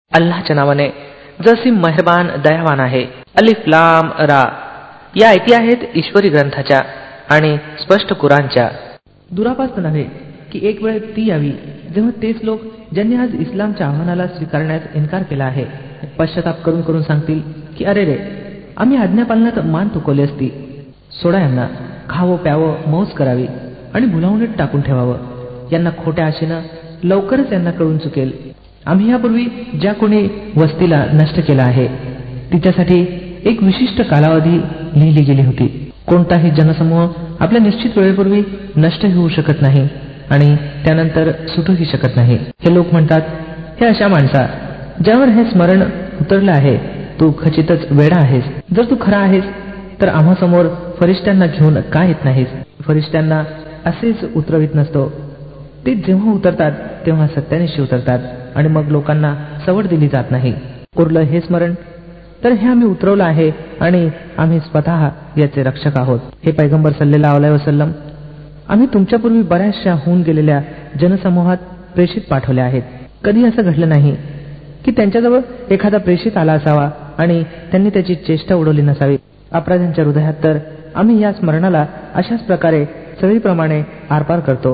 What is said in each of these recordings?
अल्लाच्या नावाने जसी मेहरबान दयावान आहे. अलिफ लाम रा. या आयती आहेत ईश्वरी ग्रंथाच्या आणि स्पष्ट कुराणच्या. दुरापास्त नव्हे की एक वेळ ती यावी जेव्हा तेच लोक ज्यांनी आज इस्लामच्या आव्हानाला स्वीकारण्यास इन्कार केला आहे पश्चाताप करून करून सांगतील की अरे रे, आम्ही आज्ञापालनात मान तुकवली असती. सोडा यांना, खावं प्यावं मौज करावी आणि भुलावणीत टाकून ठेवावं. यांना खोट्या आशेनं लवकरच यांना कळून चुकेल. आम्ही यापूर्वी ज्या कोणी वस्तीला नष्ट केला आहे तिच्यासाठी एक विशिष्ट कालावधी लिहिली गेली होती. कोणताही जनसमूह आपल्या निश्चित वेळेपूर्वी नष्ट होऊ शकत नाही आणि त्यानंतर सुटूही शकत नाही. हे लोक म्हणतात, हे अशा माणसा ज्यावर हे स्मरण उतरलं आहे, तू खचितच वेडा आहेस. जर तू खरा आहेस तर आम्हासमोर फरिश्त्यांना घेऊन का येत नाहीस? फरिश्त्यांना असेच उतरवित नसतो. ते जेव्हा उतरतात तेव्हा सत्यानिशी उतरतात आणि मग लोकांना सवड दिली जात नाही. उरलं हे स्मरण तर हे आम्ही उतरवलं आहे आणि आम्ही स्वतः याचे रक्षक आहोत. हे पैगंबर सल्लल्लाहु अलैहि वसल्लम, आम्ही तुमच्यापूर्वी बऱ्याचशा होऊन गेलेल्या जनसमूहात प्रेषित पाठवले आहेत. कधी असं घडलं नाही की त्यांच्याजवळ एखादा प्रेषित आला असावा आणि त्यांनी त्याची चेष्टा उडवली नसावी. अपराध्यांच्या हृदयात तर आम्ही या स्मरणाला अशाच प्रकारे सळीप्रमाणे आरपार करतो.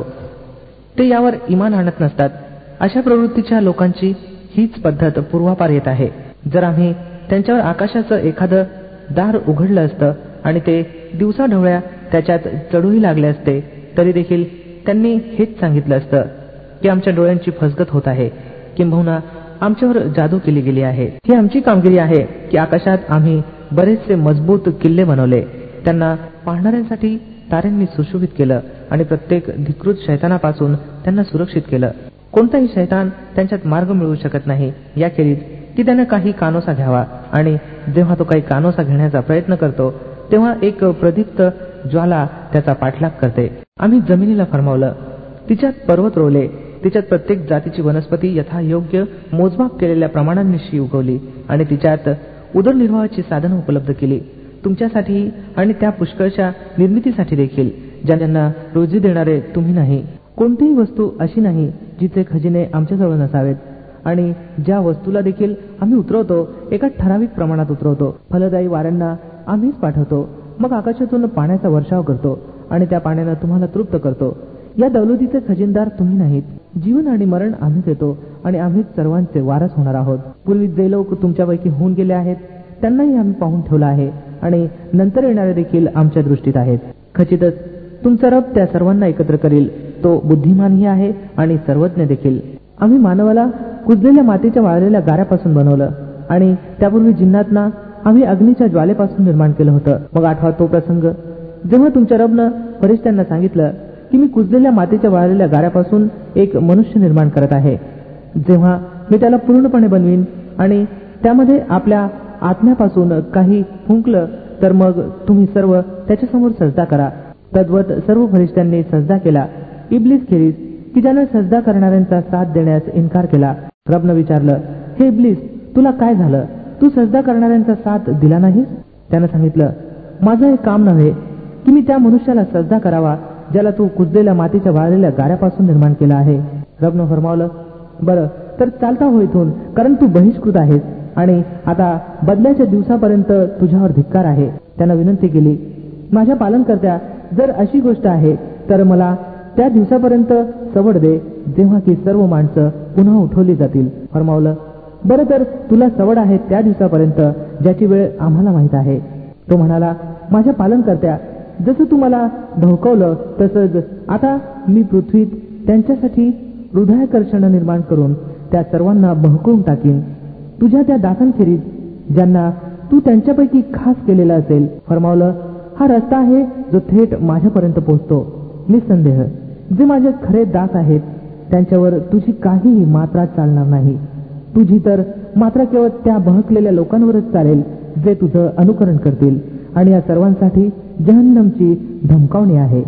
ते यावर इमान आणत नसतात. अशा प्रवृत्तीच्या लोकांची हीच पद्धत पूर्वापार येत आहे. जर आम्ही त्यांच्यावर आकाशाचं एखादं दार उघडलं असतं आणि ते दिवसाढवळ्या त्याच्यात चढूही लागले असते तरी देखील त्यांनी हेच सांगितलं असतं की आमच्या डोळ्यांची फसगत होत आहे, किंबहुना आमच्यावर जादू केली गेली आहे. ही आमची कामगिरी आहे की आकाशात आम्ही बरेचसे मजबूत किल्ले बनवले, त्यांना पाहणाऱ्यांसाठी ताऱ्यांनी सुशोभित केलं आणि प्रत्येक धिकृत शैतानापासून त्यांना सुरक्षित केलं. कोणताही शैतान त्यांच्यात मार्ग मिळवू शकत नाही याखेरीज की त्यानं काही कानोसा घ्यावा, आणि जेव्हा तो काही कानोसा घेण्याचा प्रयत्न करतो तेव्हा एक प्रदीप्त ज्वाला त्याचा पाठलाग करते. आम्ही जमिनीला फरमावलं, तिच्यात पर्वत रोवले, तिच्यात प्रत्येक जातीची वनस्पती यथायोग्य मोजमाप केलेल्या प्रमाणांनिशी उगवली आणि तिच्यात उदरनिर्वाहाची साधनं उपलब्ध केली तुमच्यासाठी आणि त्या पुष्कळच्या निर्मितीसाठी देखील ज्यांना रोजी देणारे तुम्ही नाही. कोणतीही वस्तू अशी नाही जिचे खजिने आमच्याजवळ नसावेत, आणि ज्या वस्तूला देखील आम्ही उतरवतो एका ठराविक प्रमाणात उतरवतो. फलदायी वाऱ्यांना आम्हीच पाठवतो, मग आकाशातून पाण्याचा वर्षाव करतो आणि त्या पाण्यानं तुम्हाला तृप्त करतो. या दौलतीचे खजिनदार तुम्ही नाहीत. जीवन आणि मरण आम्ही देतो आणि आम्हीच सर्वांचे वारस होणार आहोत. पूर्वी जे लोक तुमच्यापैकी होऊन गेले आहेत त्यांनाही आम्ही पाहून ठेवलं आहे आणि नंतर येणारे देखील आमच्या दृष्टीत आहेत. खचितच तुमचा रब त्या सर्वांना एकत्र करील. तो बुद्धिमानही आहे आणि सर्वज्ञ देखील. आम्ही मानवाला कुजलेल्या मातीच्या वाळलेल्या गाऱ्यापासून बनवलं आणि त्यापूर्वी जिन्नातना आम्ही अग्नीच्या ज्वालेपासून निर्माण केलं होतं. मग आठवा तो प्रसंग जेव्हा तुमच्या रबनं फरिश्त्यांना सांगितलं की मी कुजलेल्या मातीच्या वाळलेल्या गाऱ्यापासून एक मनुष्य निर्माण करत आहे. जेव्हा मी त्याला पूर्णपणे बनवीन आणि त्यामध्ये आपल्या आत्म्यापासून काही फुंकलं तर मग तुम्ही सर्व त्याच्यासमोर सजदा करा. तद्वत सर्व फरिश्त्यांनी सजदा केला इब्लिस खेरीज, की ज्यानं सजदा करणाऱ्यांचा साथ देण्यास इन्कार केला. रबनं विचारलं, हे इब्लिस, तुला काय झालं? तू सजदा करणाऱ्यांचा साथ दिला नाहीस? त्यानं सांगितलं, माझं हे काम नव्हे की मी त्या मनुष्याला सजदा करावा ज्याला तू कुजलेल्या मातीच्या वाळलेल्या गाऱ्यापासून निर्माण केला आहे. रबनं फरमावलं, बरं तर चालता हो इथून, कारण तू बहिष्कृत आहेस आणि आता बदल्याच्या दिवसापर्यंत तुझ्यावर धिक्कार आहे. त्यानं विनंती केली, माझ्या पालनकर्त्या, जर अशी गोष्ट आहे तर मला त्या दिवसापर्यंत सवड दे जेव्हा की सर्व माणसं पुन्हा उठवली जातील. फरमावलं, बरं तर तुला सवड आहे त्या दिवसापर्यंत ज्याची वेळ आम्हाला माहित आहे. तो म्हणाला, माझ्या पालनकर्त्या, जसं तू मला भवकवलं तसंच आता मी पृथ्वीत त्यांच्यासाठी हृदयाकर्षण निर्माण करून त्या सर्वांना बहकवून टाकीन, तुझ्या त्या दासांखेरीज ज्यांना तू त्यांच्यापैकी खास केलेला असेल. फरमावलं, हा रस्ता आहे जो थेट माझ्यापर्यंत पोहोचतो. निसंदेह जे माझे खरे दास आहेत त्यांच्यावर तुझी काहीही मात्रा चालणार नाही. तुझी तर मात्र केवळ त्या बहकलेल्या लोकांवरच चालेल जे तुझं अनुकरण करतील, आणि या सर्वांसाठी जहन्नमची धमकावणी आहे.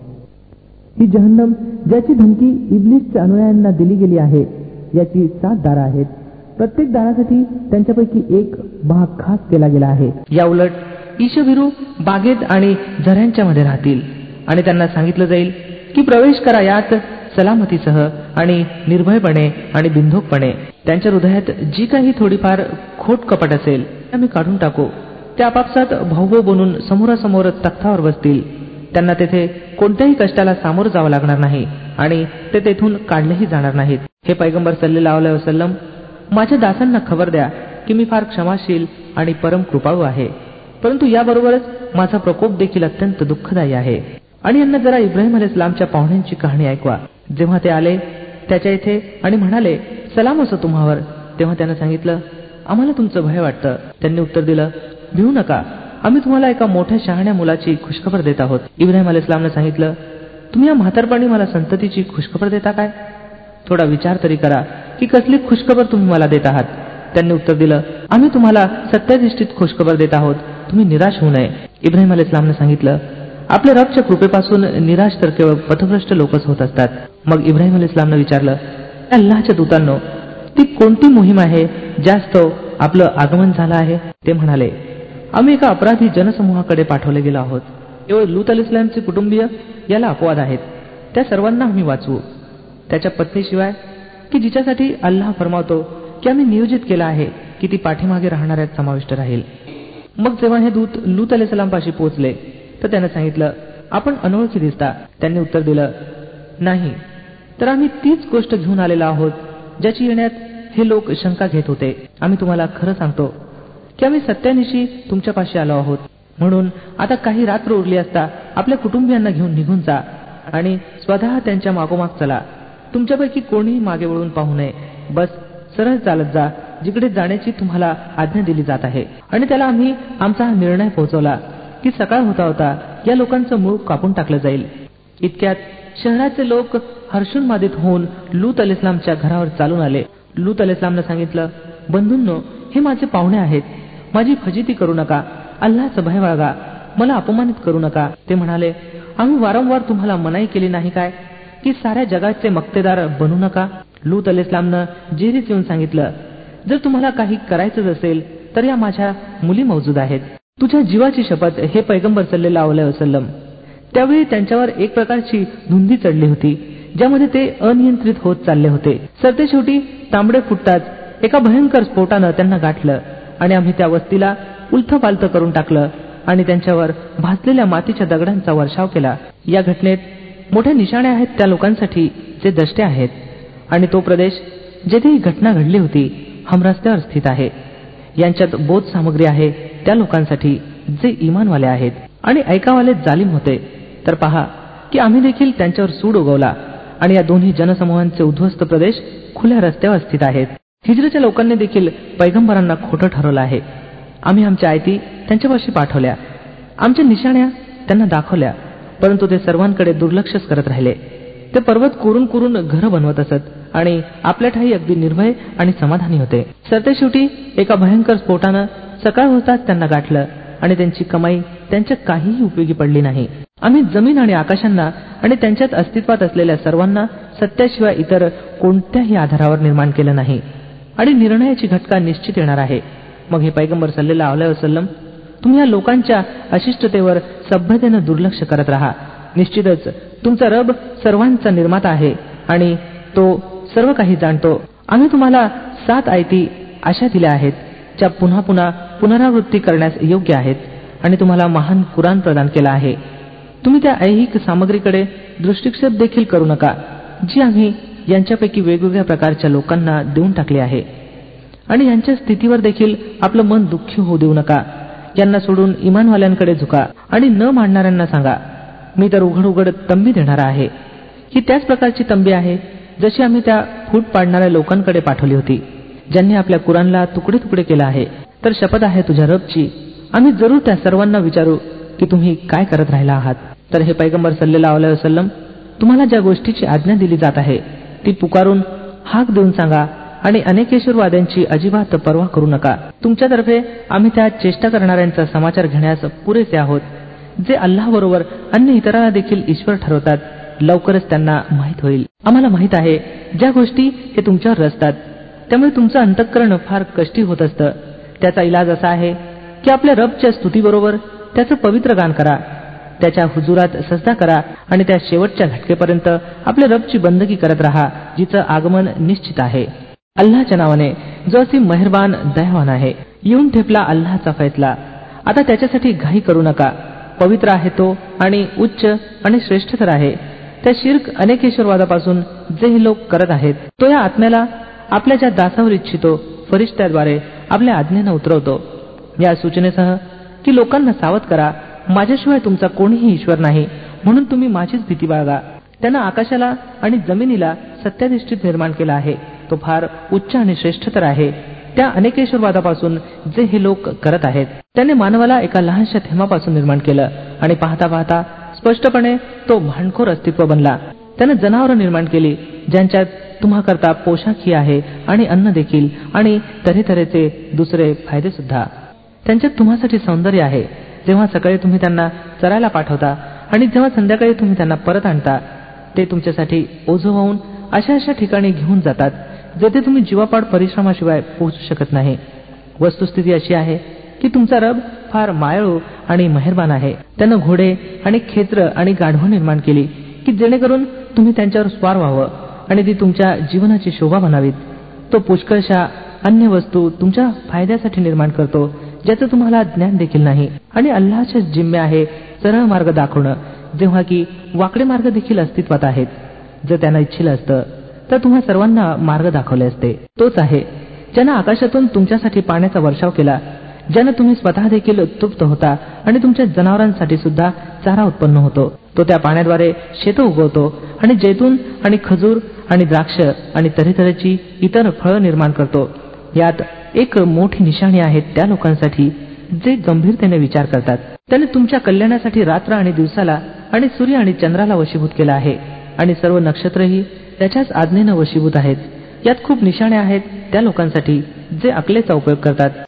ही जहन्नम ज्याची धमकी इब्लिसच्या अनुयायांना दिली गेली आहे याची 7 दारं आहेत. प्रत्येक दारासाठी त्यांच्यापैकी एक भाग खास केला गेला आहे. या उलट ईशभिरू बागेत आणि झऱ्यांच्या मध्ये राहतील आणि त्यांना सांगितलं जाईल की प्रवेश करा यात सलामतीसह आणि निर्भयपणे आणि बिनधोकपणे त्यांच्या हृदयात जी काही थोडीफार खोट कपट असेल ते आम्ही काढून टाकू. ते आपापसात भाऊ बनून समोरासमोर तख्तावर बसतील. त्यांना तेथे कोणत्याही कष्टाला सामोरं जावं लागणार नाही आणि ते तेथून काढलेही जाणार नाहीत. हे पैगंबर सल्लल्लाहु अलैहि वसल्लम, माझ्या दासांना खबर द्या की मी फार क्षमाशील आणि परम कृपाळू आहे, परंतु याबरोबरच माझा प्रकोप देखील अत्यंत दुःखदायी आहे. आणि यांना जरा इब्राहिम अलैहिस्सलामच्या पाहुण्यांची कहाणी ऐकवा. जेव्हा ते आले त्याच्या इथे आणि म्हणाले, सलाम असो तुम्हावर, तेव्हा त्यानं सांगितलं, आम्हाला तुमचं भय वाटतं. त्यांनी उत्तर दिलं, भिवू नका, आम्ही तुम्हाला एका मोठ्या शहाण्या मुलाची खुशखबर देत आहोत. इब्राहिम अलैहिस्सलामनं सांगितलं, तुम्ही या म्हातारपणी मला संततीची खुशखबर देता काय? थोडा विचार तरी करा की कसली खुशखबर तुम्ही मला देत आहात. त्यांनी उत्तर दिलं, आम्ही तुम्हाला सत्याधिष्ठित खुशखबर देत आहोत, तुम्ही निराश होऊ नये. इब्राहिम अलैहिस्सलामनं सांगितलं, आपल्या रबच्या कृपेपासून निराश तर केवळ पथभ्रष्ट लोकच होत असतात. मग इब्राहिम अलैहिस्सलामनं विचारलं, अल्लाहच्या दूतांनो, ती कोणती मोहीम आहे जास्त आपलं आगमन झालं आहे? ते म्हणाले, आम्ही एका अपराधी जनसमूहाकडे पाठवले गेलो आहोत. केवळ लूत अलैहिस्सलामचे कुटुंबीय याला अपवाद आहेत, त्या सर्वांना आम्ही वाचवू. त्याच्या पत्नीशिवाय की जिच्यासाठी अल्लाह फरमावतो की आम्ही नियोजित केलं आहे की ती पाठीमागे राहणाऱ्यात समाविष्ट राहील. मग जेव्हा हे दूत लूत अलैहिस्सलामपाशी पोहोचले तर त्यानं सांगितलं, आपण अनोळखी दिसता. त्यांनी उत्तर दिलं, नाही, तर आम्ही तीच गोष्ट घेऊन आलेलो आहोत ज्याची येण्यात हे लोक शंका घेत होते. आम्ही तुम्हाला खरं सांगतो की आम्ही सत्यानिशी तुमच्यापाशी आलो आहोत. म्हणून आता काही रात्र उरली असता आपल्या कुटुंबियांना घेऊन निघून जा आणि स्वतः त्यांच्या मागोमाग चला. तुमच्यापैकी कोणीही मागे वळून पाहू नये. बस सरळ चालत जा जिकडे जाण्याची तुम्हाला आज्ञा दिली जात आहे. आणि त्याला आम्ही आमचा हा निर्णय पोहोचवला की सकाळ होता होता या लोकांचं मूळ कापून टाकलं जाईल. इतक्यात शहराचे लोक हर्षोन्मादित होऊन लूत अलैहिस्सलामच्या घरावर चालून आले. लूत अलैहिस्सलामनं सांगितलं, बंधूंनो, हे माझे पाहुणे आहेत, माझी फजिती करू नका, अल्लाहचं भय बाळगा, मला अपमानित करू नका. ते म्हणाले, आम्ही वारंवार तुम्हाला मनाई केली नाही काय की साऱ्या जगाचे मक्तेदार बनू नका? लूत अलैहिस्सलामनं जेरीच येऊन सांगितलं, जर तुम्हाला काही करायचंच असेल तर या माझ्या मुली मौजूद आहेत. तुझ्या जीवाची शपथ हे पैगंबर सल्लल्लाहु अलैहि वसल्लम. त्यावेळी त्यांच्यावर एक प्रकारची धुंदी चढली होती ज्यामध्ये ते अनियंत्रित होत चालले होते. सरतेशेवटी तांबडे फुटताच एका भयंकर स्फोटानं त्यांना गाठलं आणि आम्ही त्या वस्तीला उलथपालथ करून टाकलं आणि त्यांच्यावर भाजलेल्या मातीच्या दगडांचा वर्षाव केला. या घटनेत मोठ्या निशाण्या आहेत त्या लोकांसाठी जे दष्टे आहेत, आणि तो प्रदेश जेथे ही घटना घडली होती हमरस्त्यावर स्थित आहे. यांच्यात बोध सामग्री आहे त्या लोकांसाठी जे इमानवाले आहेत आणि ऐकावाले जालिम होते. तर पहा की आम्ही देखील त्यांच्यावर सूड उगवला आणि या दोन्ही जनसमूहांचे उद्ध्वस्त प्रदेश खुल्या रस्त्यावर स्थित आहेत. हिजरीच्या लोकांनी देखील पैगंबरांना खोटं ठरवलं आहे. आम्ही आमच्या आयती त्यांच्यापाशी पाठवल्या, आमच्या निशाण्या त्यांना दाखवल्या, परंतु ते सर्वांकडे दुर्लक्षच करत राहिले. ते पर्वत कोरून कोरून घरं बनवत असत आणि आपल्या ठाई अगदी निर्भय आणि समाधानी होते. सरतेशेवटी एका भयंकर स्फोटानं सकाळ होताच त्यांना गाठलं आणि त्यांची कमाई त्यांच्या काहीही उपयोगी पडली नाही. आम्ही जमीन आणि आकाशांना आणि त्यांच्यात अस्तित्वात असलेल्या सर्वांना सत्याशिवाय इतर कोणत्याही आधारावर निर्माण केलं नाही आणि निर्णयाची घटका निश्चित येणार आहे. मग हे पैगंबर सल्लल्लाहु अलैहि वसल्लम, तुम्ही या लोकांच्या अशिष्टतेवर सभ्यतेनं दुर्लक्ष करत राहा. निश्चितच तुमचा रब सर्वांचा निर्माता आहे आणि तो सर्व काही जाणतो. आम्ही तुम्हाला 7 आयती अशा दिल्या आहेत ज्या पुन्हा पुन्हा पुनरावृत्ती करण्यास योग्य आहेत आणि तुम्हाला महान कुराण प्रदान केला आहे. तुम्ही त्या ऐहिक सामग्रीकडे दृष्टिक्षेप देखील करू नका जी आम्ही यांच्यापैकी वेगवेगळ्या प्रकारच्या लोकांना देऊन टाकली आहे, आणि यांच्या स्थितीवर देखील आपलं मन दुःखी होऊ देऊ नका. यांना सोडून इमानवाल्यांकडे झुका आणि न मानणाऱ्यांना सांगा, मी तर उघड उघड तंबी देणार आहे. ही त्याच प्रकारची तंबी आहे जशी आम्ही त्या फूट पाडणाऱ्या लोकांकडे पाठवली होती ज्यांनी आपल्या कुराणला तुकडे तुकडे केला आहे. तर शपथ आहे तुझ्या रबची, आम्ही जरूर त्या सर्वांना विचारू की तुम्ही काय करत राहिला आहात. तर हे पैगंबर सल्लल्लाहु अलैहि वसल्लम, तुम्हाला ज्या गोष्टीची आज्ञा दिली जात आहे ती पुकारून हाक देऊन सांगा आणि अनेकेश्वरवाद्यांची अजिबात पर्वा करू नका. तुमच्यातर्फे आम्ही त्या चेष्टा करणाऱ्यांचा समाचार घेण्यास पुरेसे आहोत जे अल्लाहबरोबर अन्य इतरांना देखील ईश्वर ठरवतात. लवकरच त्यांना माहीत होईल. आम्हाला माहीत आहे ज्या गोष्टी हे तुमच्यावर रचतात, त्यामुळे तुमचं अंतःकरण फार कष्टी होत असतं. त्याचा इलाज असा आहे की आपल्या रबच्या स्तुतीबरोबर त्याचं पवित्र गान करा. त्याच्या हुजुरात सजदा करा आणि त्या शेवटच्या घटकेपर्यंत आपल्या रबची बंदगी करत राहा जिचं आगमन निश्चित आहे. अल्लाच्या नावाने जो असीम मेहरबान दयावान आहे. येऊन ठेपला अल्लाचा फैसला. आता त्याच्यासाठी घाई करू नका. पवित्र आहे तो आणि उच्च आणि श्रेष्ठ तर आहे. त्या शिर्क अनेकेश्वरवादापासून जे हे लोक करत आहेत तो या आत्म्याला आपल्या ज्या दासावर इच्छितो फरिश्त्याद्वारे आपल्या आज्ञेनं उतरवतो, या सूचनेसह की लोकांना सावध करा, माझ्याशिवाय तुमचा कोणीही ईश्वर नाही, म्हणून तुम्ही माझीच भीती बाळगा. त्यानं आकाशाला आणि जमिनीला सत्याधिष्ठित निर्माण केला आहे. तो फार उच्च आणि श्रेष्ठ तर आहे. त्या अनेकेश्वरवादापासून जे हे लोक करत आहेत त्याने मानवाला एका लहानशा थेंबापासून निर्माण केलं आणि पाहता पाहता स्पष्टपणे तो भांडखोर अस्तित्व बनला. त्यानं जनावरं निर्माण केली ज्यांच्यात तुम्हाकरता पोशाखही आहे आणि अन्न देखील आणि तऱ्हेतऱ्हेचे दुसरे फायदे सुद्धा. त्यांच्यात तुम्हासाठी सौंदर्य आहे. जेव्हा सकाळी तुम्ही त्यांना चरायला पाठवता आणि जेव्हा संध्याकाळी तुम्ही त्यांना परत आणता, ते तुमच्यासाठी ओझं होऊन अशा अशा ठिकाणी घेऊन जातात जेथे तुम्ही जीवापाड परिश्रमाशिवाय पोहोचू शकत नाही. वस्तुस्थिती अशी आहे की तुमचा रब फार मायाळू आणि मेहरबान आहे. त्यानं घोडे आणि खेत्र आणि गाढवं निर्माण केली की जेणेकरून तुम्ही त्यांच्यावर स्वार व्हावं आणि ती तुमच्या जीवनाची शोभा बनावीत. तो पुष्कळशा अन्य वस्तू तुमच्या फायद्यासाठी निर्माण करतो ज्याचं तुम्हाला ज्ञान देखील नाही. आणि अल्लाच्या जिम्मे आहे सरळ मार्ग दाखवणं, जेव्हा की वाकडे मार्ग देखील अस्तित्वात आहेत. जर त्यांना इच्छिलं असतं तर तुम्हा सर्वांना मार्ग दाखवले असते. तोच आहे ज्यानं आकाशातून तुमच्यासाठी पाण्याचा वर्षाव केला, ज्यानं तुम्ही स्वतः देखील तृप्त होता आणि तुमच्या जनावरांसाठी सुद्धा चारा उत्पन्न होतो. तो त्या पाण्याद्वारे शेतं उगवतो आणि जैतून आणि खजूर आणि द्राक्ष आणि तऱ्हेतऱ्हेची इतर फळं निर्माण करतो. यात एक मोठी निशाणी आहे त्या लोकांसाठी जे गंभीरतेने विचार करतात. त्याने तुमच्या कल्याणासाठी रात्र आणि दिवसाला आणि सूर्य आणि चंद्राला वशीभूत केला आहे आणि सर्व नक्षत्रही त्याच्याच आज्ञेनं वशीभूत आहेत. यात खूप निशाणे आहेत त्या लोकांसाठी जे अकलेचा उपयोग करतात.